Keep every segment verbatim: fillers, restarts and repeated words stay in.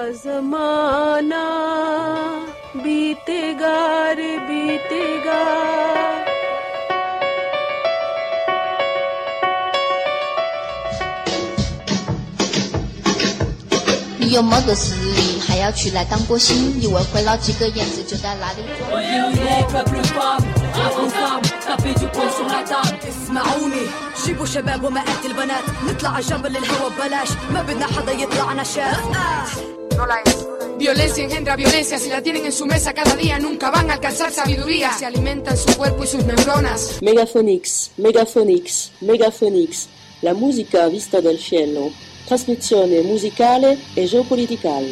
जमाना बीतेगा रे बीतेगा 你有么个实力还要去来当歌星，以为会捞几个燕子就在哪里做 طبي du poing sur la table اسمعوني جيبوا شباب ومئات البنات نطلع على جبل الهوا ببلاش ما بدنا حدا يطلعنا شاف Violencia engendra violencia, si la tienen en su mesa cada día nunca van a alcanzar sabiduría. Se alimentan su cuerpo y sus neuronas. Megaphonix, Megaphonix, Megaphonix, la musica vista dal cielo, trasmissione musicale e geopoliticale.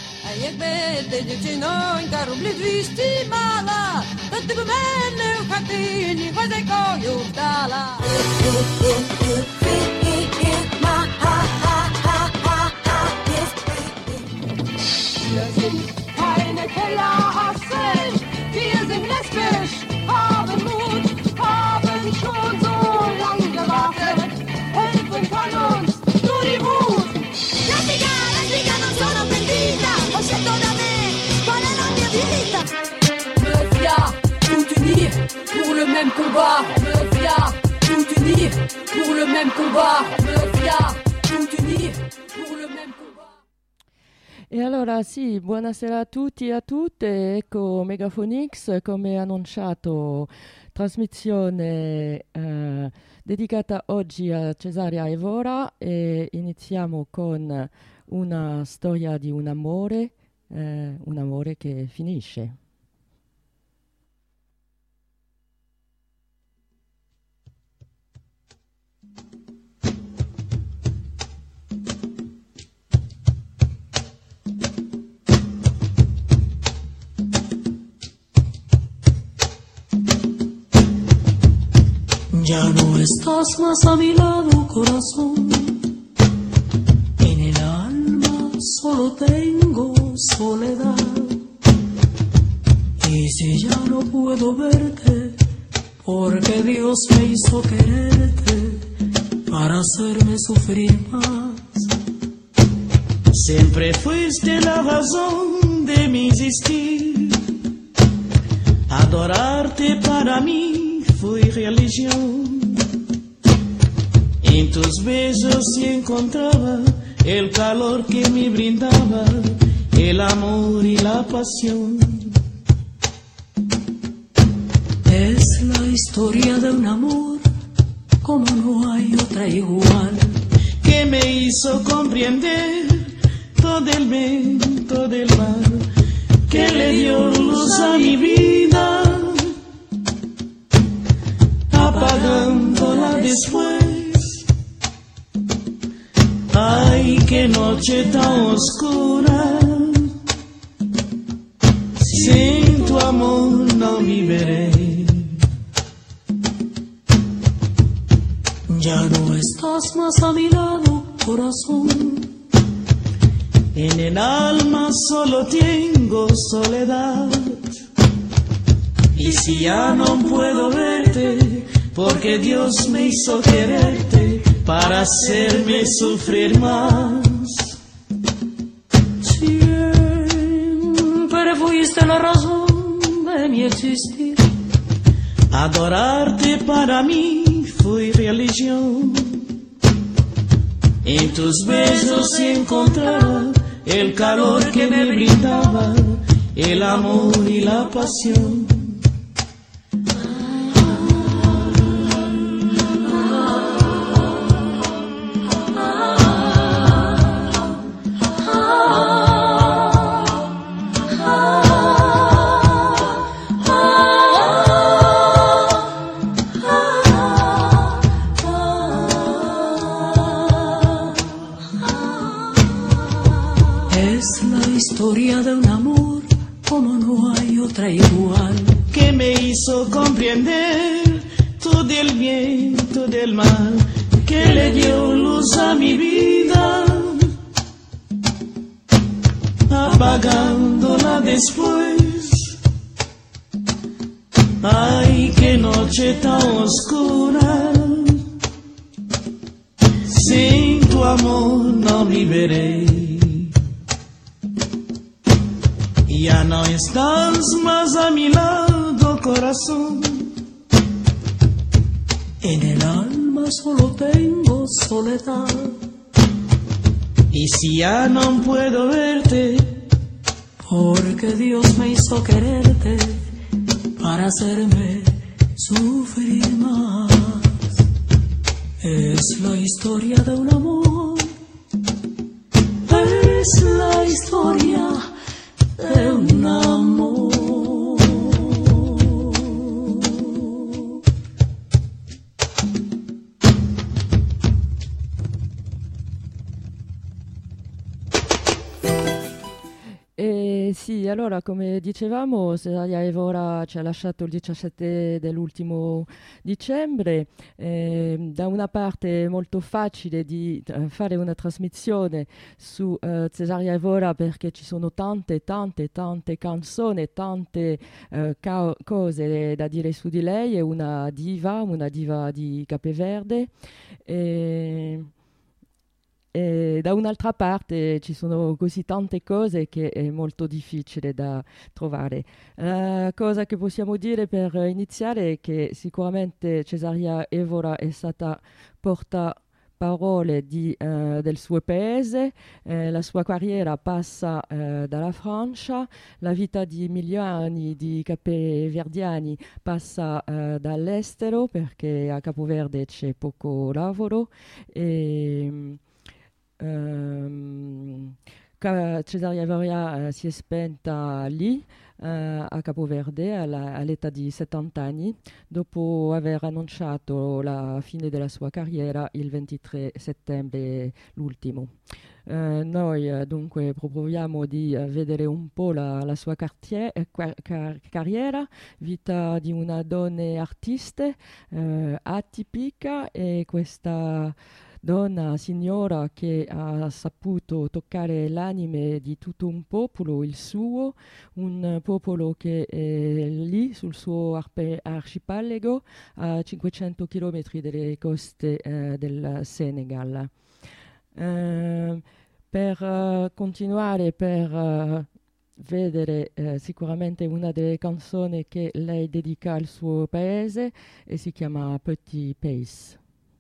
Keine Kellerhassen, wir sind lesbisch, haben Mut, haben schon so lange gewartet, helfen kann uns nur die Wut. Lesbica, lesbica, non sono pentita, ho scelto da me, qual è la mia vita? Mafia, tout unir pour le même combat. Mafia, tout unir pour le même combat. Mafia, tout unir pour le même combat. E allora sì, buonasera a tutti e a tutte, ecco Megaphonix come annunciato, trasmissione eh, dedicata oggi a Cesarea Evora e iniziamo con una storia di un amore, eh, un amore che finisce. Ya no estás más a mi lado, corazón. En el alma solo tengo soledad. Y si ya no puedo verte, porque Dios me hizo quererte para hacerme sufrir más. Siempre fuiste la razón de mi existir. Adorarte para mí fue religión. En tus besos sí encontraba el calor que me brindaba, el amor y la pasión. Es la historia de un amor como no hay otra igual, que me hizo comprender todo el bien, todo el mal, que le dio luz a mi vida, apagándola después. Ay, qué noche tan oscura, sin tu amor no viviré. Ya no estás más a mi lado, corazón. En el alma solo tengo soledad. Y si ya no puedo verte, porque Dios me hizo quererte para hacerme sufrir más. Siempre fuiste la razón de mi existir. Adorarte para mí fue religión. En tus besos encontraba el calor que me brindaba, el amor y la pasión. Historia de un amor como no hay otra igual, que me hizo comprender todo el bien, todo el mal, que le dio luz a mi vida, apagándola después. Ay, qué noche tan oscura, sin tu amor no viviré. Ya no estás más a mi lado, corazón. En el alma solo tengo soledad. Y si ya no puedo verte, porque Dios me hizo quererte para hacerme sufrir más. Es la historia de un amor, es la historia de un amor. E sì, allora come dicevamo, Cesarea Evora ci ha lasciato il diciassette dell'ultimo dicembre. Eh, da una parte è molto facile di uh, fare una trasmissione su uh, Cesarea Evora perché ci sono tante, tante, tante canzoni, tante uh, ca- cose da dire su di lei. È una diva, una diva di Capeverde. E E da un'altra parte ci sono così tante cose che è molto difficile da trovare. La cosa che possiamo dire per iniziare è che sicuramente Cesarea Evora è stata portaparole di, eh, del suo paese, eh, la sua carriera passa eh, dalla Francia, la vita di milioni di capoverdiani passa eh, dall'estero perché a Capoverde c'è poco lavoro e Um, Cesarea Evora uh, si è spenta lì uh, a Capoverde alla, all'età di settanta anni dopo aver annunciato la fine della sua carriera il ventitré settembre l'ultimo. Uh, noi uh, dunque proviamo di uh, vedere un po' la, la sua cartier- car- car- carriera, vita di una donna artista uh, atipica e questa donna, signora che ha saputo toccare l'anime di tutto un popolo, il suo, un popolo che è lì sul suo arpe- arcipelago a cinquecento chilometri dalle coste eh, del Senegal. Uh, per uh, continuare, per uh, vedere eh, sicuramente una delle canzoni che lei dedica al suo paese e si chiama Petit Pays.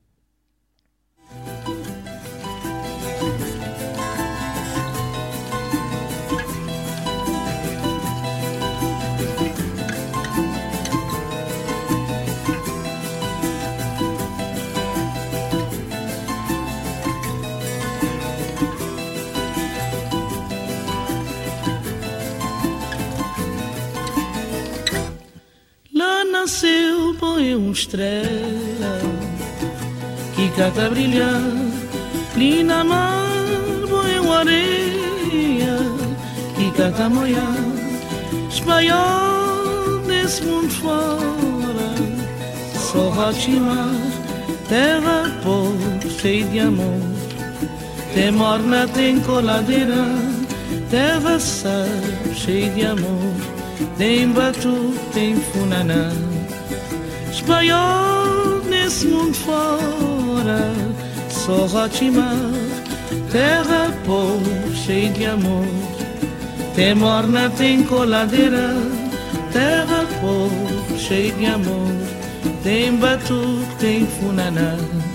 Lá nasceu, põe uma estrela que cata brilhar, ali na mar põe uma areia que cata moiar, espalhar nesse mundo fora, só Rotimar, terra pobre, cheia de amor, tem morna, tem coladeira, terra sal, cheia de amor, tem batu, tem funaná, espalhar nesse mundo fora, só Rotimar, terra pobre, cheia de amor, tem morna, tem coladeira, terra pobre, cheia de amor, tem batu, tem funaná.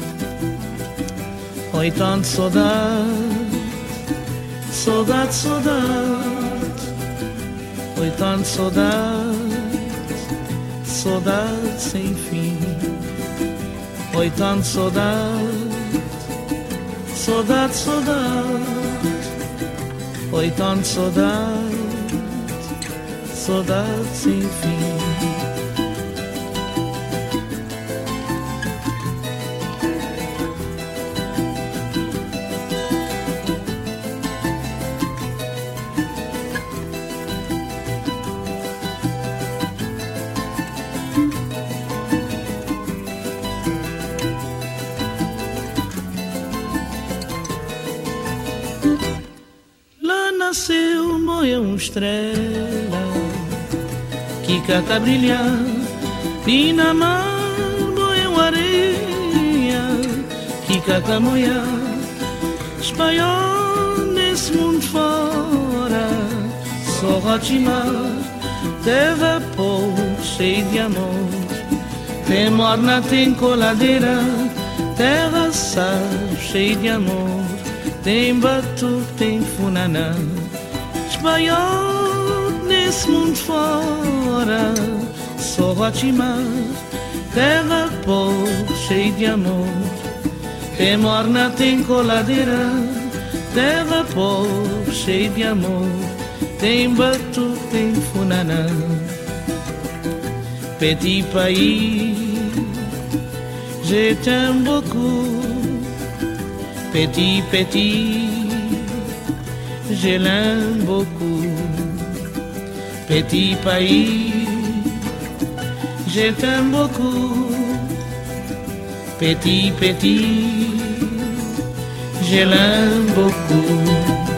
Oi, tanto saudade, saudade, saudade, oi, tanto saudade, saudade sem fim. Oi, tanto saudade, saudade, saudade, oi, tanto saudade, saudade sem fim. Nasceu moia uma estrela que cata brilhar, e na mar moia uma areia que cata moiar, espalhou nesse mundo fora, só sorracima, teve pouco cheio de amor. Tem morna, tem coladeira, terra sal, cheio de amor. Tem batu, tem funaná, espalhou nesse mundo fora. Sorracima, terra pouco cheio de amor. Tem morna, tem coladeira, terra pouco cheio de amor. Tem batu, tem funaná. Petit pays, je t'aime beaucoup. Petit, petit, je l'aime beaucoup. Petit pays, je t'aime beaucoup. Petit, petit, je l'aime beaucoup.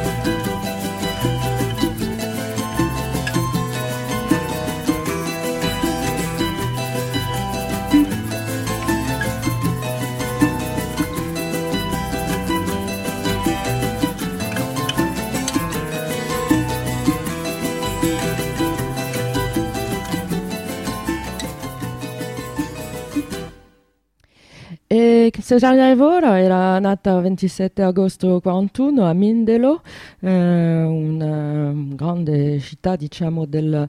E Cesarea Evora era nata il ventisette agosto quarantuno a Mindelo, eh, una grande città, diciamo,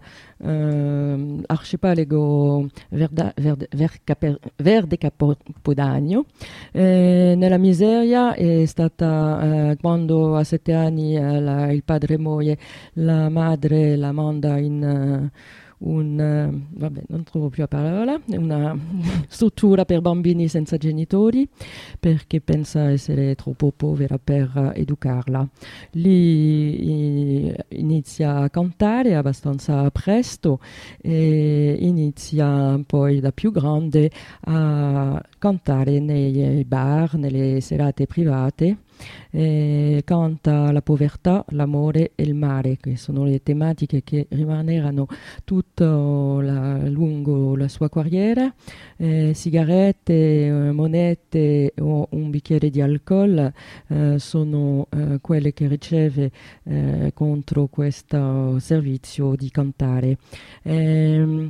dell'arcipelago eh, Verde, Verde, Verde, Verde Capodanno. Eh, nella miseria è stata, eh, quando a sette anni eh, la, il padre muore, la madre la manda in... Uh, un, uh, vabbè, non trovo più la parola, una struttura per bambini senza genitori perché pensa essere troppo povera per uh, educarla. Lì i, inizia a cantare abbastanza presto e inizia poi da più grande a cantare nei bar, nelle serate private. Eh, canta la povertà, l'amore e il mare, che sono le tematiche che rimaneranno tutto la, lungo la sua carriera. Eh, sigarette, eh, monete o un bicchiere di alcol eh, sono eh, quelle che riceve eh, contro questo servizio di cantare. Eh,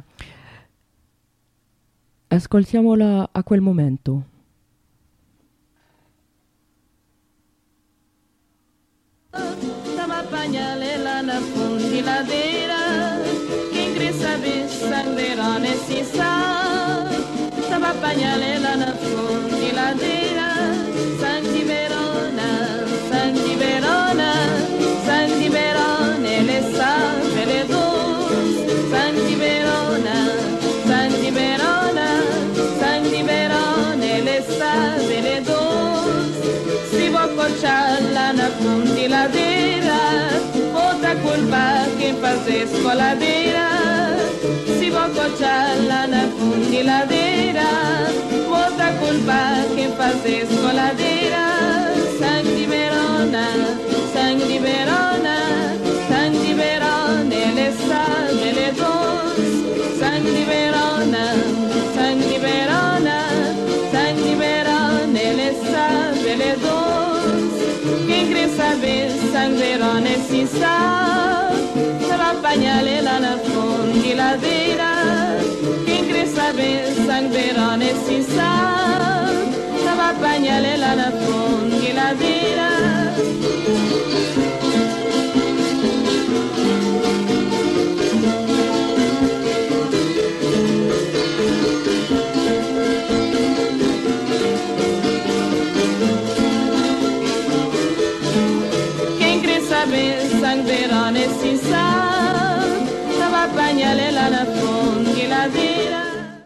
ascoltiamola a quel momento. Tava apanhale lá na fundiladeira, quem quer saber sangueirão nesse sal. Tava apanhale lá na fundiladeira, sangue de Verona, sangue de Verona, sangue de Verona, ele sabe, ele doce, sangue de Verona, sangue de Verona, sangue de Verona, ele sabe, ele doce. Si vuoi cocciarla na fundiladeira, bota colpa che fazes coladeira. Si vuoi cocciarla na fundiladeira, bota colpa che fazes coladeira. Sangue di Verona, sangue di Verona, sangue di Verona, le salve le dos. Sangue di Verona, sangue di Verona, sangue di Verona, le salve le dos. Quem quer saber sangue Verona si sa, sarà apanhale lá na fundiladeira. Quem quer saber sangue Verona si sa, sarà apanhale lá na fundiladeira. Sangue Verona si sa, stava a bagnare la fundiladeira.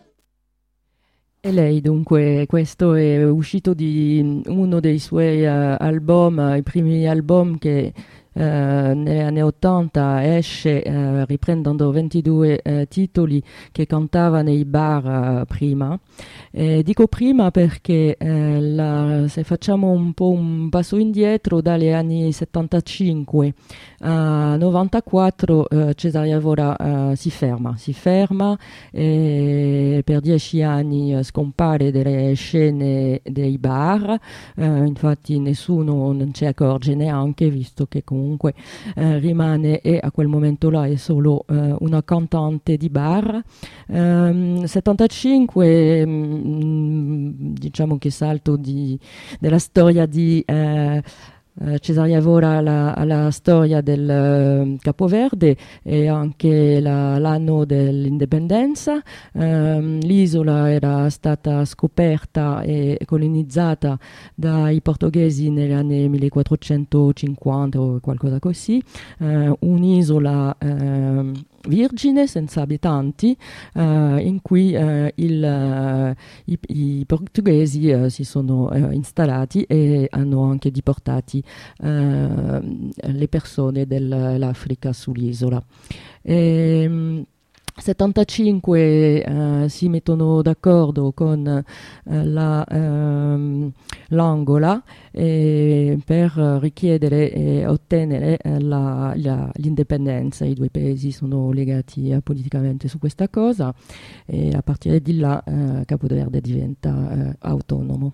E lei dunque, questo è uscito di uno dei suoi uh, album, i primi album che uh, negli anni ottanta esce uh, riprendendo ventidue uh, titoli che cantava nei bar uh, prima. Eh, dico prima perché eh, la, se facciamo un po' un passo indietro dagli anni settantacinque a novantaquattro eh, Cesarea Evora eh, si ferma, si ferma e per dieci anni eh, scompare dalle scene dei bar, eh, infatti nessuno non ci accorge neanche visto che con comunque eh, rimane e a quel momento là è solo eh, una cantante di bar. Um, settantacinque mh, diciamo che salto di, della storia di eh, Cesare Evora alla, alla storia del uh, Capoverde e anche la, l'anno dell'indipendenza. Um, l'isola era stata scoperta e colonizzata dai portoghesi negli anni millequattrocentocinquanta o qualcosa così, uh, un'isola uh, virgine, senza abitanti, uh, in cui uh, il, uh, i, i portoghesi uh, si sono uh, installati e hanno anche deportati uh, le persone dell'Africa sull'isola. E, settantacinque uh, si mettono d'accordo con uh, la, uh, l'Angola eh, per richiedere e ottenere uh, la, la, l'indipendenza. I due paesi sono legati uh, politicamente su questa cosa e a partire di là uh, Capoverde diventa uh, autonomo.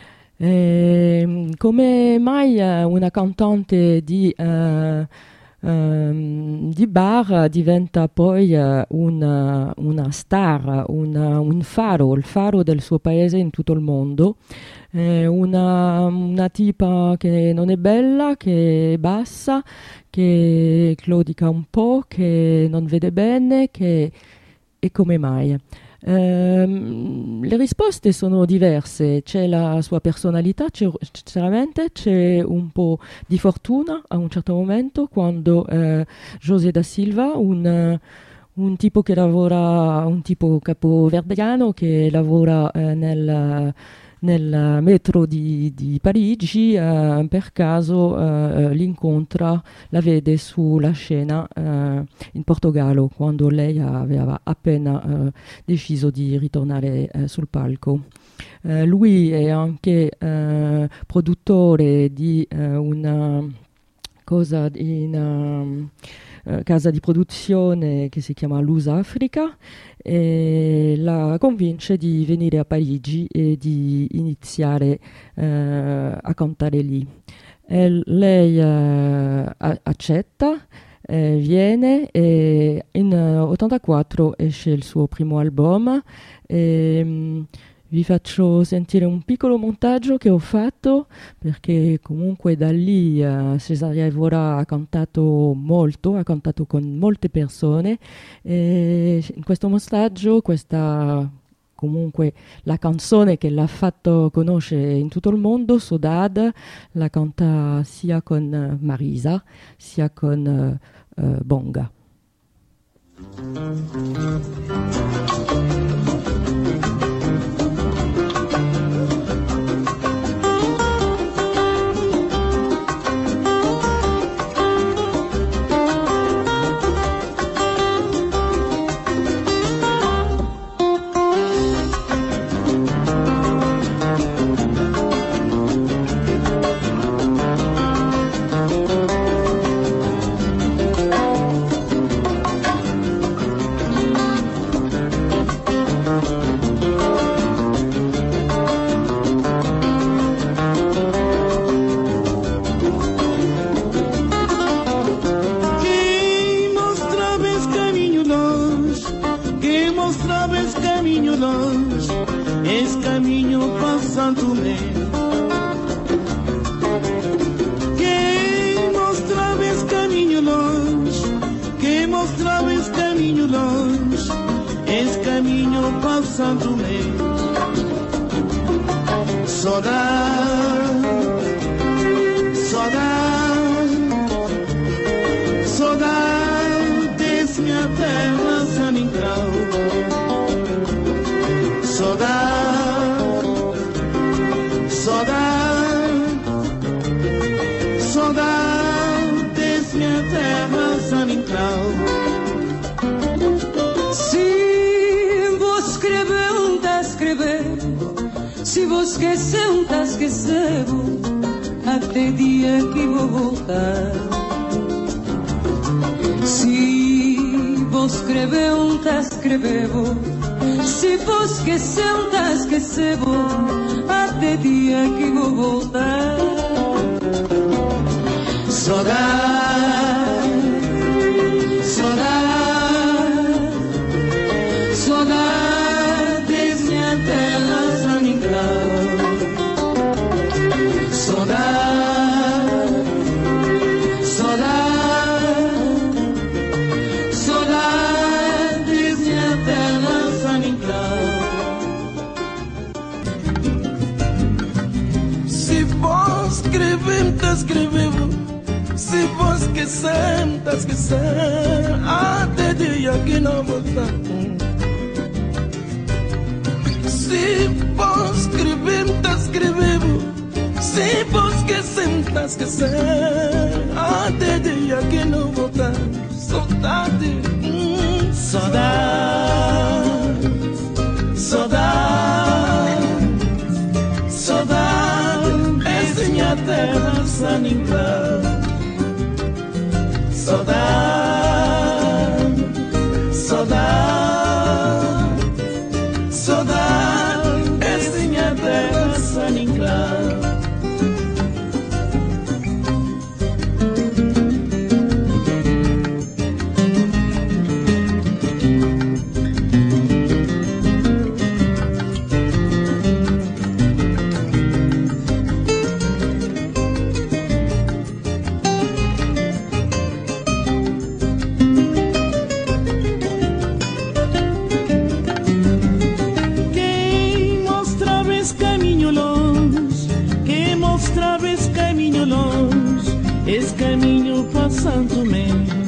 E, come mai uh, una cantante di uh, Um, di bar diventa poi uh, una, una star, una, un faro, il faro del suo paese in tutto il mondo, eh, una, una tipa che non è bella, che è bassa, che claudica un po', che non vede bene, che... e come mai? Um, le risposte sono diverse, c'è la sua personalità, c'è, sinceramente c'è un po' di fortuna a un certo momento quando uh, José da Silva, un, uh, un tipo che lavora, un tipo capoverdiano che lavora uh, nel, nel metro di, di Parigi, uh, per caso uh, l'incontra, la vede sulla scena uh, in Portogallo quando lei aveva appena uh, deciso di ritornare uh, sul palco. Uh, lui è anche uh, produttore di uh, una cosa in uh, uh, casa di produzione che si chiama Luz Africa e la convince di venire a Parigi e di iniziare uh, a cantare lì. E lei uh, accetta, eh, viene e in ottantaquattro esce il suo primo album. E, um, vi faccio sentire un piccolo montaggio che ho fatto perché comunque da lì uh, Cesare Evora ha cantato molto, ha cantato con molte persone e in questo montaggio questa comunque la canzone che l'ha fatto conoscere in tutto il mondo, Saudade, la canta sia con uh, Marisa sia con uh, uh, Bonga. Até dia que vou voltar. Se vou escrever um tá escrever vou. Se vou esquecer um tá esquecer vou. Até dia que vou voltar. Saudade, saudade, saudades minha terra sangrada. Saudade, saudade, saudades minha terra sangrada. Se vos escrevem, tá escrevendo. Se vos esquecem, tá esquecendo. Até dia que não voltar. Se vos escrevem, tá escrevendo. Se vos esquecem, tá esquecendo. Até dia que não voltar. Saudade, hum, saudade, saudade, saudade. Essa minha terra sangrada. Saudade, saudade, saudade, essa minha terra sangrada. Esse caminho passando-me.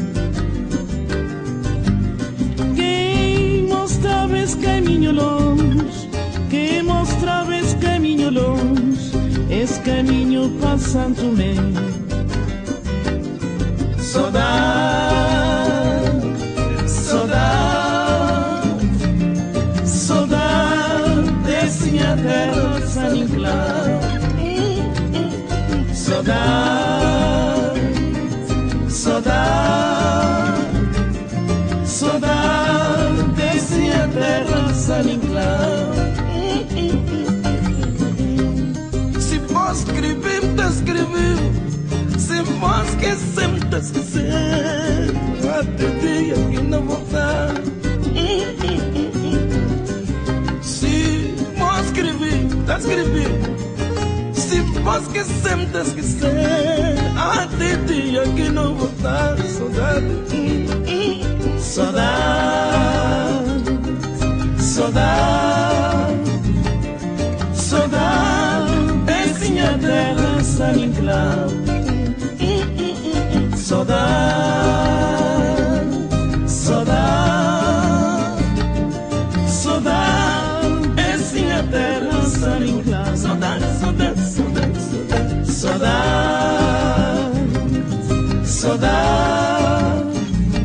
Quem mostrava esse caminho longe, quem mostrava esse caminho longe, esse caminho passando-me. Saudade, saudade, saudade desse minha terra sangrada. Saudade, saudade, saudade desse minha terra sangrada. Se vos escrevem, tá escrevendo. Se vos esquecem, tá esquecendo. Até dia que não voltar. Se vos escrevem, tá escrevendo. Se vos esquecem, tá esquecendo. Até dia que não voltar. Saudade, saudade, saudade, saudade, essa minha terra sangrada. Saudade, saudade, saudade, essa minha terra sangrada. Saudade, saudade, saudade, saudade, saudade,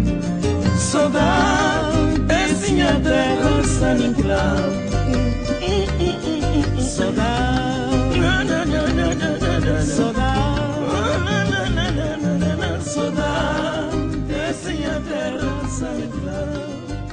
saudade, essa minha terra sangrada. Saudade, saudade, saudade, essa minha terra sangrada.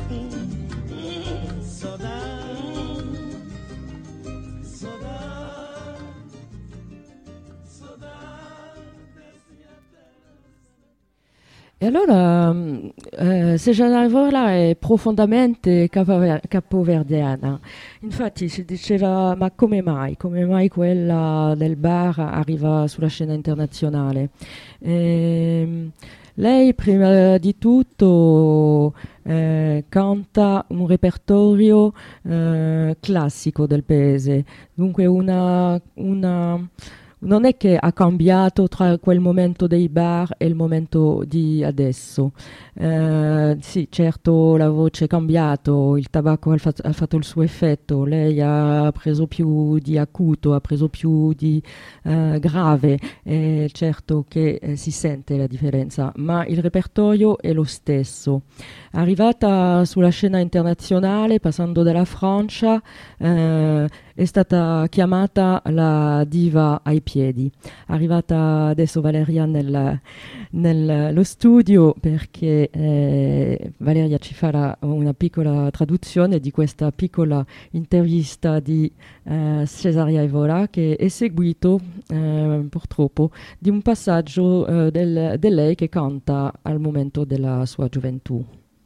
E allora, eh, Seja Naivola è profondamente capover- capoverdiana. Infatti si diceva, ma come mai? Come mai quella del bar arriva sulla scena internazionale? E, lei prima di tutto eh, canta un repertorio eh, classico del paese, dunque una... una non è che ha cambiato tra quel momento dei bar e il momento di adesso. Eh, sì, certo la voce è cambiato, il tabacco ha, fat- ha fatto il suo effetto, lei ha preso più di acuto, ha preso più di eh, grave, e certo che eh, si sente la differenza, ma il repertorio è lo stesso. Arrivata sulla scena internazionale, passando dalla Francia, eh, è stata chiamata la diva ai piedi piedi. Arrivata adesso Valeria nel, nello studio perché eh, Valeria ci farà una piccola traduzione di questa piccola intervista di eh, Cesaria Evora, che è seguito eh, purtroppo di un passaggio eh, del, di lei che canta al momento della sua gioventù.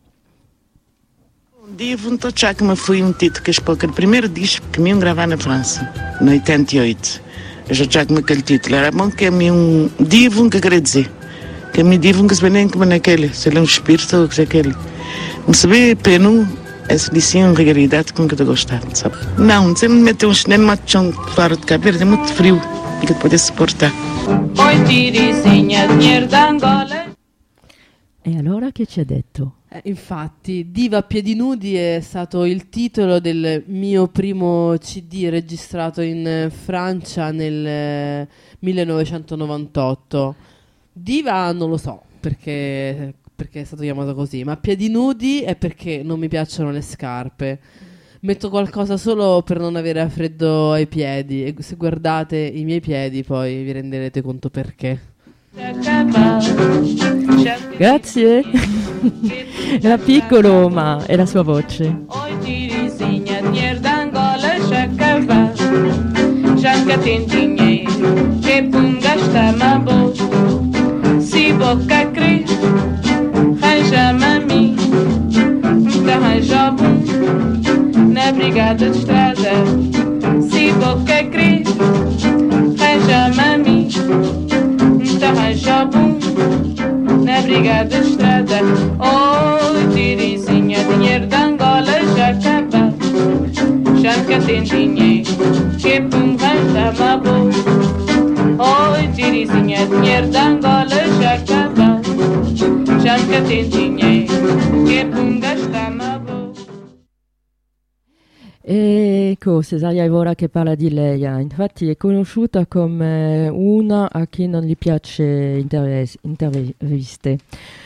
Um dia voltou já que me fui um título que explica o primeiro disco que me iam gravar na França, no oitenta e oito. Eu já já com aquele título. Era bom que me um dia vão que querer dizer. Que me divam que se bem como naquele, se ele é um espírito ou que se aquele. Não sabia penu, essa lição é uma realidade com que eu gostava, sabe? Não, você não meteu um chinelo, mas tinha um faro de cabelo, é muito frio, e que pode suportar. Oi, tirizinha, dinheiro d'Angola. E allora che ci ha detto? Eh, infatti, Diva a piedi nudi è stato il titolo del mio primo C D registrato in eh, Francia nel eh, millenovecentonovantotto. Diva non lo so perché, perché è stato chiamato così, ma a piedi nudi è perché non mi piacciono le scarpe. Metto qualcosa solo per non avere freddo ai piedi e se guardate i miei piedi poi vi renderete conto perché. Grazie. Era piccolo ma è la sua voce. Si boca cris, arranja-me a mim, me arranja bom na brigada de estrada. Si boca cris, arranja-me a mim, me arranja bom na brigada de estrada. Oh, tirizinha, dinheiro de Angola já acaba, já nunca tem dinheiro, que pum, arranja-me bom. Oi, tirizinha, dinheiro da Angola já acaba, já nunca tem dinheiro, que pum, gasta-me a boca. Ecco, Cesaria Evora che parla di lei, infatti è conosciuta come una a chi non gli piace intervis- interviste.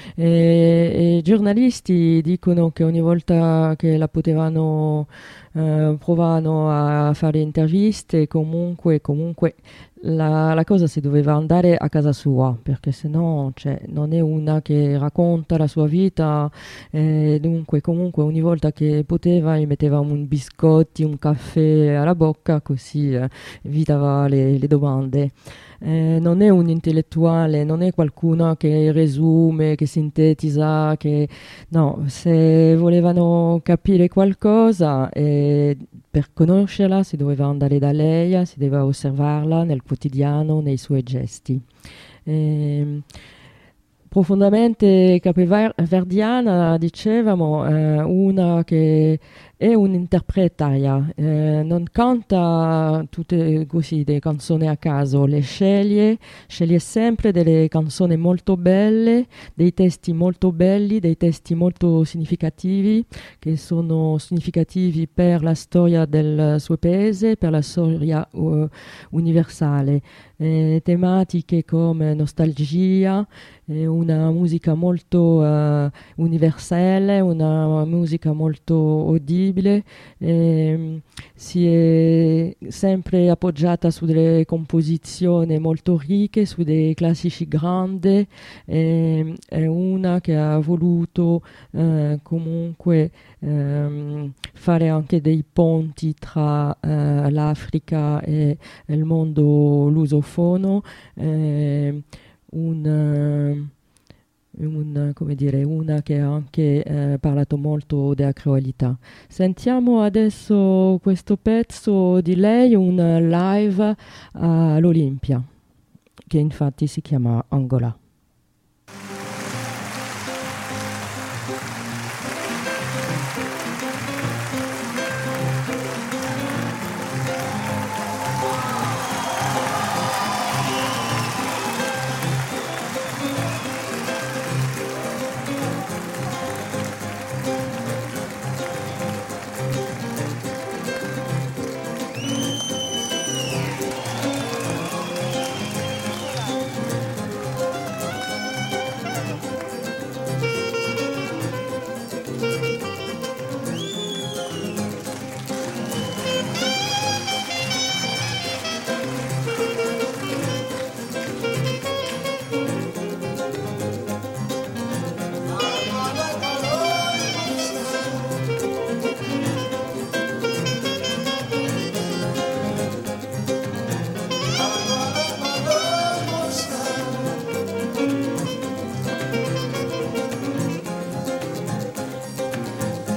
E, i giornalisti dicono che ogni volta che la potevano eh, provano a fare interviste, comunque, comunque la, la cosa si doveva andare a casa sua, perché sennò cioè, non è una che racconta la sua vita, eh, dunque comunque ogni volta che poteva gli metteva un biscotti, un caffè alla bocca, così eh, evitava le, le domande. Eh, non è un intellettuale, non è qualcuno che resume, che sintetizza, che no, se volevano capire qualcosa eh, per conoscerla si doveva andare da lei, si doveva osservarla nel quotidiano, nei suoi gesti. Eh, profondamente capoverdiana, dicevamo, eh, una che è un'interpretaria, eh, non canta tutte così delle canzoni a caso, le sceglie, sceglie sempre delle canzoni molto belle, dei testi molto belli, dei testi molto significativi, che sono significativi per la storia del suo paese, per la storia uh, universale. Eh, tematiche come nostalgia, eh, una musica molto uh, universale, una musica molto udibile, eh, si è sempre appoggiata su delle composizioni molto ricche, su dei classici grandi, eh, è una che ha voluto eh, comunque ehm, fare anche dei ponti tra eh, l'Africa e il mondo lusofono, eh, un, un, come dire, una che ha anche eh, parlato molto della crudeltà. Sentiamo adesso questo pezzo di lei, un live all'Olimpia, che infatti si chiama Angola.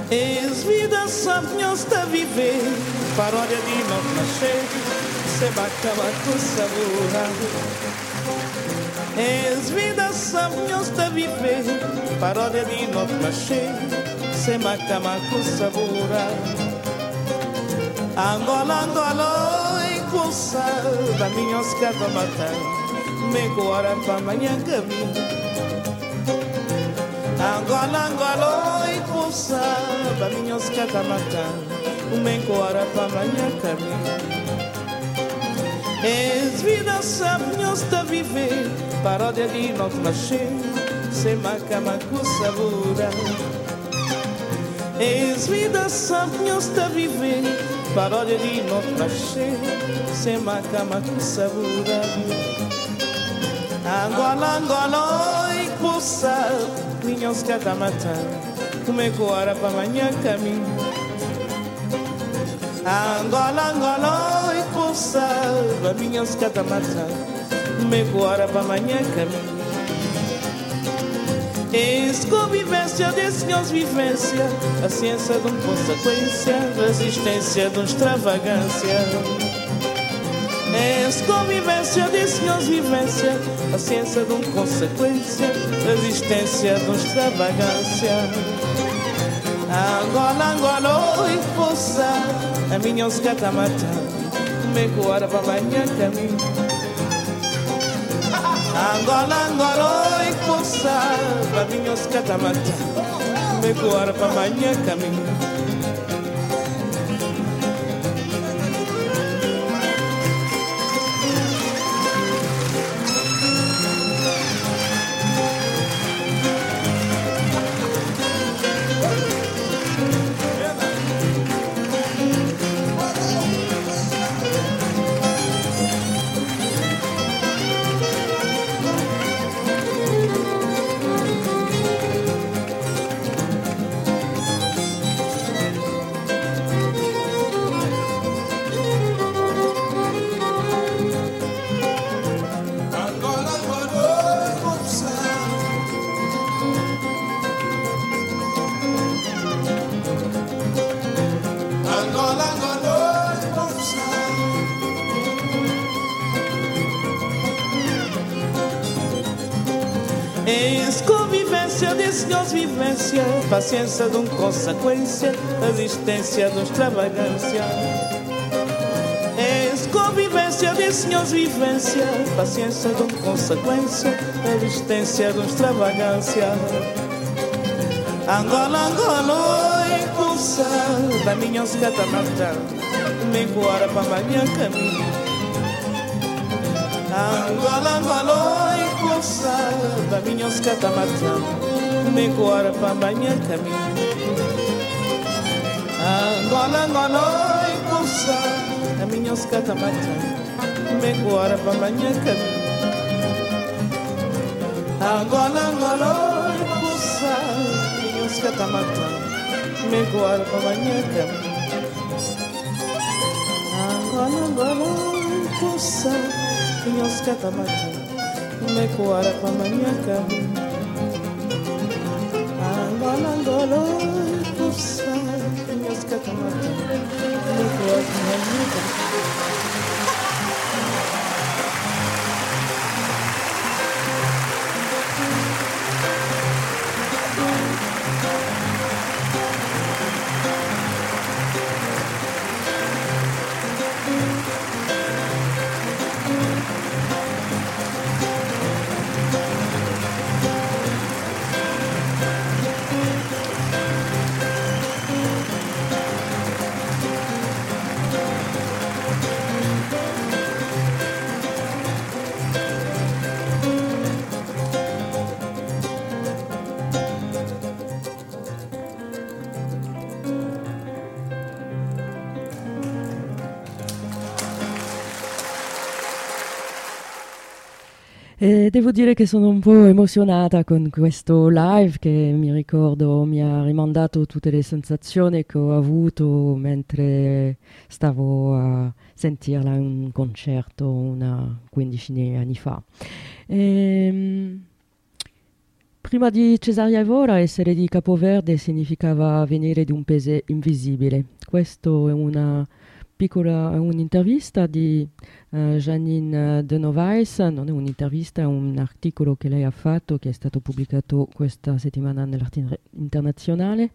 Es vida sabnhos da viver, paródia de não nascer, se bacaba com sabor. Es vida sabnhos da viver, paródia de não nascer, se bacaba com sabor. Angola, Angola, e coça, da minha escada matar, me guarda para amanhã caminho. Angola, Angola, e coça, da minha escada matar, me guarda para amanhã caminho. Es vida sabnhos da viver, paródia de não nascer, se macama com sabor. Es vida sabnhos da viver, paródia de não nascer, se macama com sabor. Angola, Angola, e coça, minhas catamata, come agora para amanhã caminho. Angola, Angola, e coça, minhas catamata, come agora para amanhã caminho. Es convivência de senhores vivência, a ciência de uma consequência, resistência de uma extravagância. Es convivência de senhores vivência, a ciência de uma consequência, resistência de uma extravagância. Angola, Angola, e força, a minha os catamata, me agora para amanhã caminho. Angola, Angola, e força, a minha os catamata, me agora para amanhã caminho. Es convivência de senhores vivência, paciência de uma consequência, resistência de uma extravagância. Es convivência de senhores vivência, paciência de uma consequência, resistência de uma extravagância. Angola, Angola, e coça, da minha catamata, me guarda para amanhã caminho. Angola, Angola, e coça, da minha catamata, me guarda para amanhã caminho. Angola, Angola, e coça, da minha catamata, me guarda para amanhã caminho. Angola, Angola, e coça, minha catamata, me guarda para amanhã caminho. Angola, Angola, e coça, minhas catamata, me guarda para amanhã caminho. Angola, Angola, e coça, minhas catamata, me guarda para amanhã caminho. E devo dire che sono un po' emozionata con questo live che mi ricordo mi ha rimandato tutte le sensazioni che ho avuto mentre stavo a sentirla in un concerto una quindicina di anni fa. E, Prima di Cesaria Evora essere di Capoverde significava venire di un paese invisibile. Questo è una piccola un'intervista di uh, Janine De Novais, non è un'intervista, è un articolo che lei ha fatto che è stato pubblicato questa settimana nell'Arte Internazionale.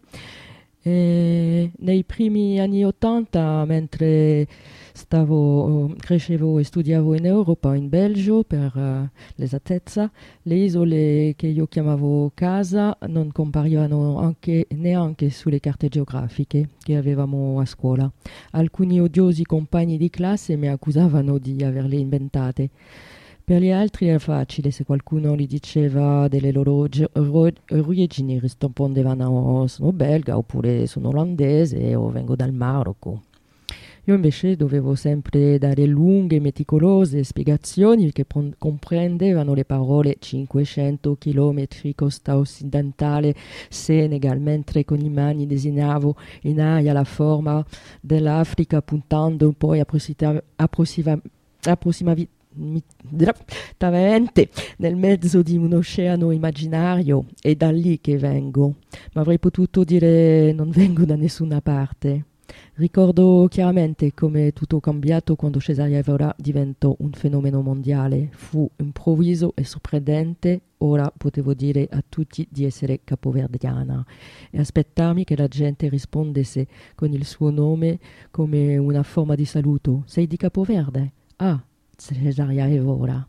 E nei primi anni ottanta, mentre stavo, crescevo e studiavo in Europa, in Belgio per uh, l'esattezza, le isole che io chiamavo casa non comparivano anche, neanche sulle carte geografiche che avevamo a scuola. Alcuni odiosi compagni di classe mi accusavano di averle inventate. Per gli altri era facile, se qualcuno gli diceva delle loro ge- ro- origini rispondevano sono belga oppure sono olandese o vengo dal Marocco. Io invece dovevo sempre dare lunghe e meticolose spiegazioni che pon- comprendevano le parole cinquecento chilometri costa occidentale Senegal, mentre con le mani disegnavo in aria la forma dell'Africa puntando poi approssimativamente approssima- approssimavi- direttamente nel mezzo di un oceano immaginario. È da lì che vengo, ma avrei potuto dire non vengo da nessuna parte. Ricordo chiaramente come tutto cambiato quando Cesaria Evora diventò un fenomeno mondiale. Fu improvviso e sorprendente. Ora potevo dire a tutti di essere capoverdiana e aspettarmi che la gente rispondesse con il suo nome come una forma di saluto. Sei di Capoverde? Ah, Cesaria Evora.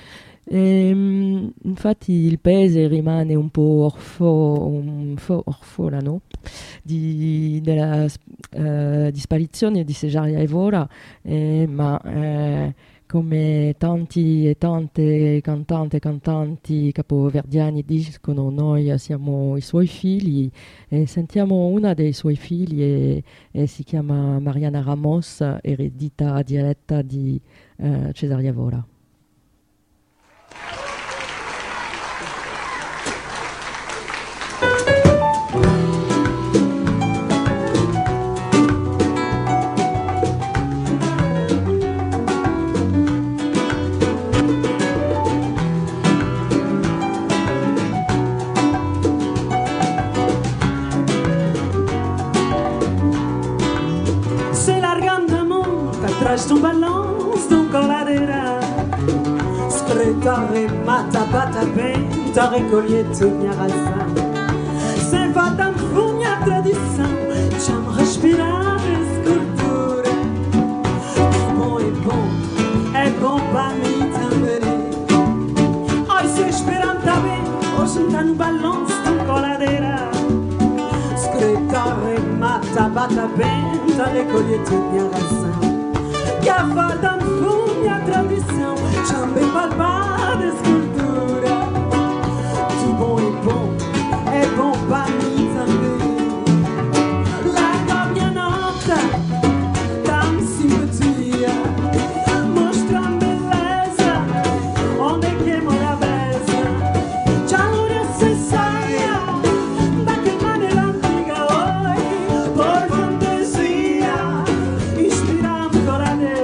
Ehm, infatti il paese rimane un po' orfo, un po' orfano di, della uh, disparizione di Cesaria Evora, eh, ma eh, come tanti e tante cantanti e cantanti capoverdiani dicono, noi siamo i suoi figli e sentiamo una dei suoi figli e, e si chiama Mariana Ramos, eredita diretta di uh, Cesaria Evora. Traz tu balance tu coladera Scretare mata bata benta Recogliete minha razão Sem fata minha tradição Chama respirar escultura Bom é bom, é bom para mim também Oi, se esperam também Hoje não tá no balance tu coladera Scretare mata bata benta Recogliete minha razão que a fada minha tradição também barbada escultura tudo bom e bom é bom para mim também larga minha nota dá-me simpatia mostra-me beleza onde é que mora a beleza já não se saia daquela maneira antiga oi por fantasia inspira-me coradeira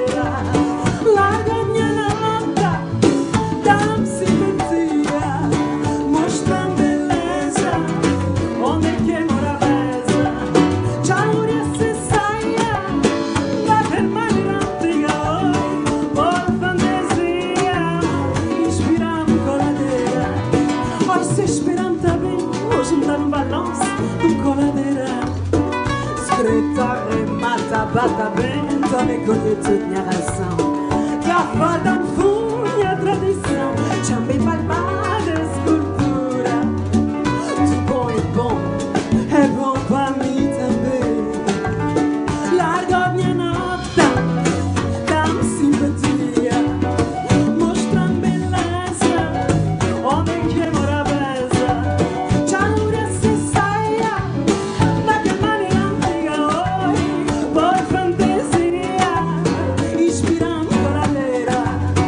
bata bem, também conheço minha razão que a fada minha tradição também barbada escultura tudo bom e bom é bom para mim também larga minha nota dá-me simpatia mostra-me beleza onde é que mora a beleza já não se saia daquela maneira antiga oi por fantasia inspirando coradeira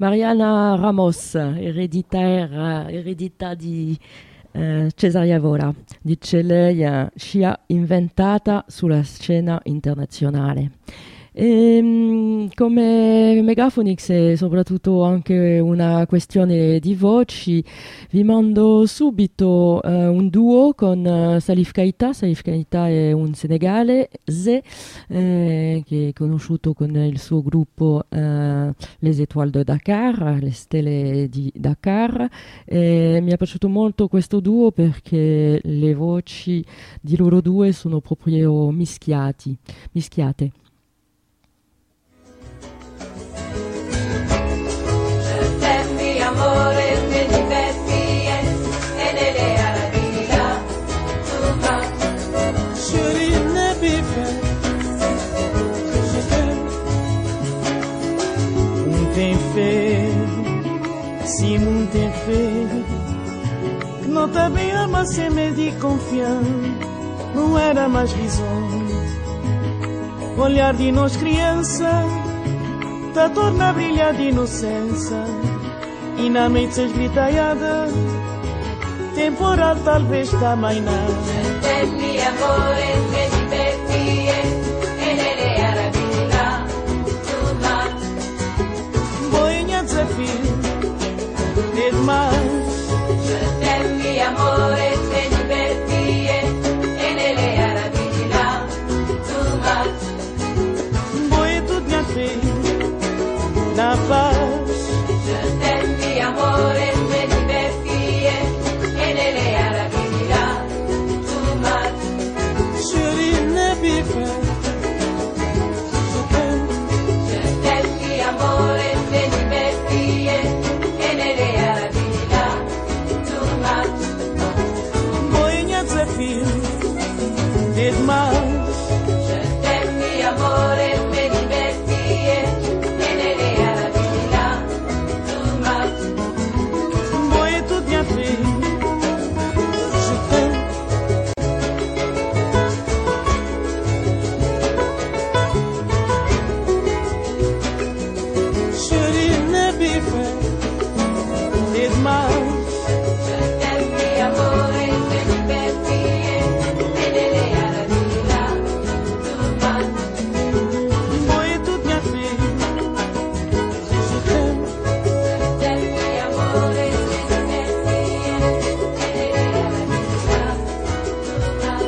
Mariana Ramos, ereditaria, eredità di eh, Cesaria Evora, dice lei, eh, ci ha inventata sulla scena internazionale. E, mh, come Megaphonics è soprattutto anche una questione di voci, vi mando subito uh, un duo con uh, Salif Keita. Salif Keita è un senegalese eh, che è conosciuto con il suo gruppo uh, Les Étoiles de Dakar, le stelle di Dakar. E mi è piaciuto molto questo duo perché le voci di loro due sono proprio mischiati, mischiate. Amore, me diverti e nelle araviglia tu ma Chérie, ne be fait je t'aime. Um tem fé, sim, um tem fé. Que não tá bem ama sem me de confiar. Não era mais risonho. Olhar de nós criança, tá torna a brilhar de inocência. E na mente esgritaiada, temporal talvez também não. Te mi amore, me diverti e nelle araviglia tu ma Boinha desafio, é demais. Te mi amore, me diverti e nelle araviglia tu ma Boia tudo minha filha, na paz. Amore, me diverti e nelle araviglia tu ma Chérie, ne be fait je t'aime, amore, me diverti e nelle araviglia tu ma Boinha desafio, é demais. je t'aime, amore, me diverti e nelle araviglia tu ma Boia tudo minha filha, je t'aime. Chérie, ne be fait é demais. je t'aime, amore, me diverti e nelle araviglia tu ma Boia tudo minha filha, je t'aime. Te amore, me diverti e nelle araviglia tu ma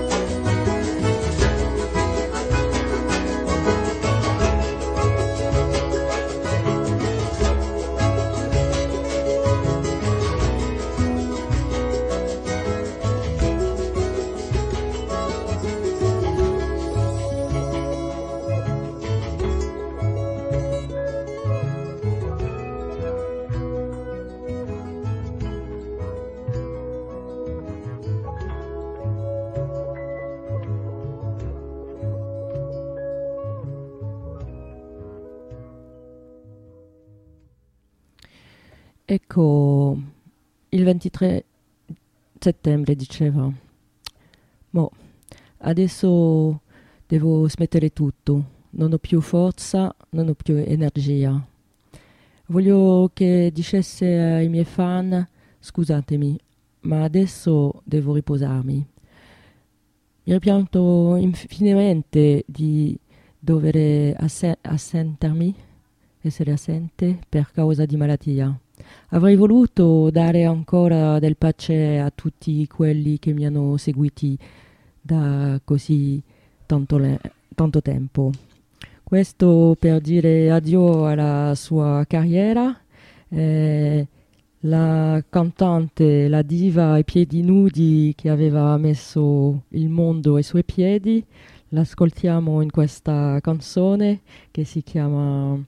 Ecco, il ventitré settembre diceva, mo, adesso devo smettere tutto, non ho più forza, non ho più energia. Voglio che dicesse ai miei fan, scusatemi, ma adesso devo riposarmi. Mi rimpianto infinitamente di dover asse- assentarmi, essere assente per causa di malattia. Avrei voluto dare ancora del pace a tutti quelli che mi hanno seguiti da così tanto, le- tanto tempo. Questo per dire addio alla sua carriera. Eh, la cantante, la diva ai piedi nudi che aveva messo il mondo ai suoi piedi, l'ascoltiamo in questa canzone che si chiama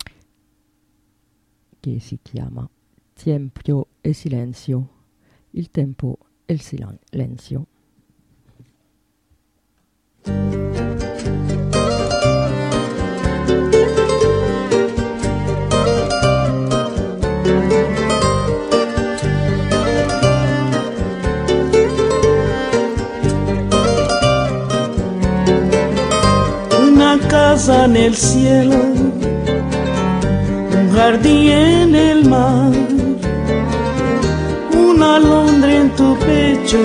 che si chiama Tiempo e Silenzio. Il tempo e il silenzio. Una casa nel cielo, un jardín en el mar, una alondra en tu pecho,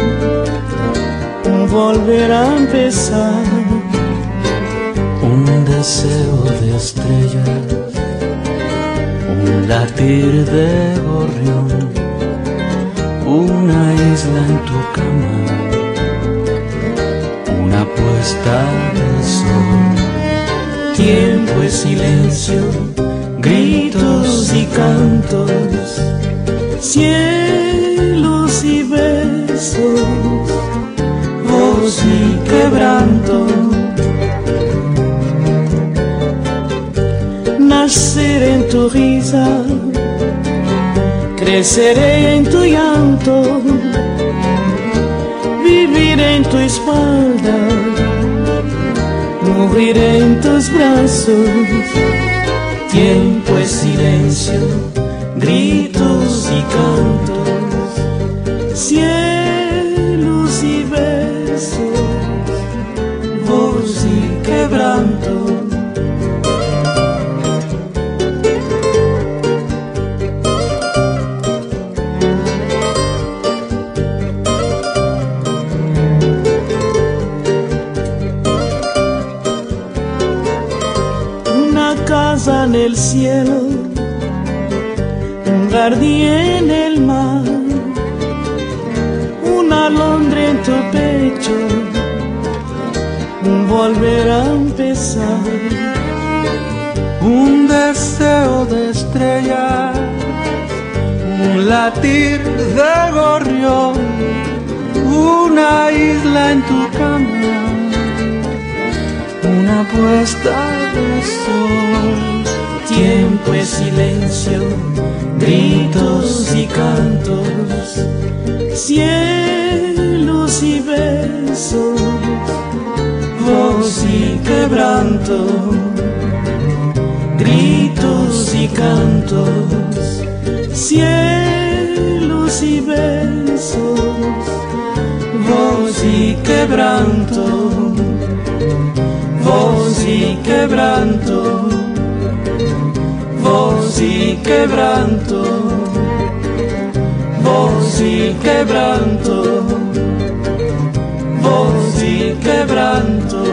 un volver a empezar, un deseo de estrellas, un latir de gorrión, una isla en tu cama, una puesta de sol. Tiempo es silencio, gritos y cantos, cielos y besos, voz y quebranto. Naceré en tu risa, creceré en tu llanto, viviré en tu espalda, moriré en tus brazos. Tiempo es silencio, gritos y cantos, cielos y besos, voz y quebranto. En el cielo, un jardín en el mar, una alondra en tu pecho, un volver a empezar, un deseo de estrellas, un latir de gorrión, una isla en tu cama, una puesta de sol. Tiempo es silencio, gritos y cantos, cielos y besos, voz y quebranto. Gritos y cantos, cielos y besos, voz y quebranto. Voz y quebranto, voz y quebranto, voz y quebranto, voz y quebranto,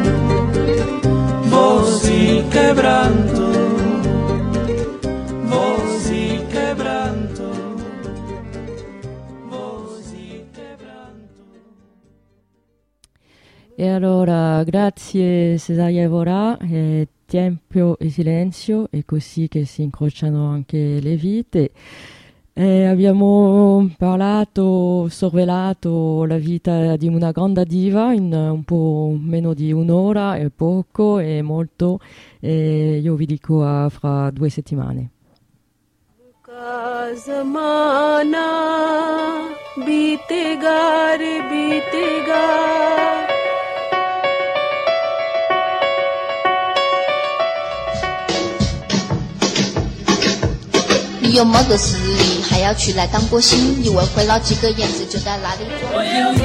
voz y quebranto, voz y quebranto, voz y quebranto. E allora, grazie Cesaria Evora, eh, tempo e silenzio, è così che si incrociano anche le vite. Eh, abbiamo parlato, sorvelato la vita di una grande diva in un po' meno di un'ora, è poco e molto, e io vi dico a fra due settimane. ज़माना बीतेगा रे बीतेगा 你有没得实力，还要去来当歌星？以为会捞几个燕子就在哪里做？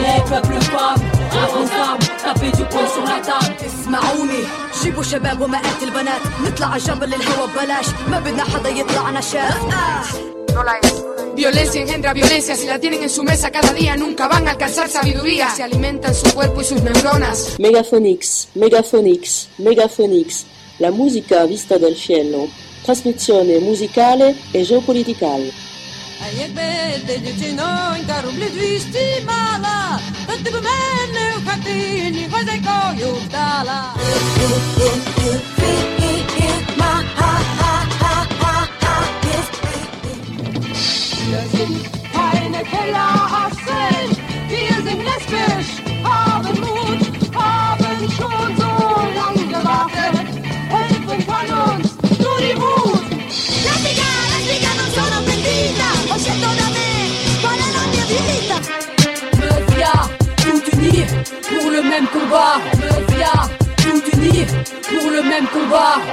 اسمعوني جيبوا شباب ومئات البنات نطلع على جبل الهوا ببلاش ما بدنا حدا يطلعنا شاف Violencia engendra violencia, si la tienen en su mesa cada día nunca van a alcanzar sabiduría. Se alimentan su cuerpo y sus neuronas. Megaphonix, Megaphonix, Megaphonix, la musica vista dal cielo, trasmissione musicale e geopoliticale. A jakby te dziewczyno i karubli dwiści mala, to ty by mnie w chatyni chodzę już dala. Wir sind keine Kellerassen, wir sind lesbisch, haben Mut, haben schon so lange gewartet, helfen kann uns nur die Wut. Lesbica, lesbica, non sono pentita, ho scelto da me, qual è la mia vita? Mafia, tout unir pour le même combat. Mafia, tout unir pour le même combat.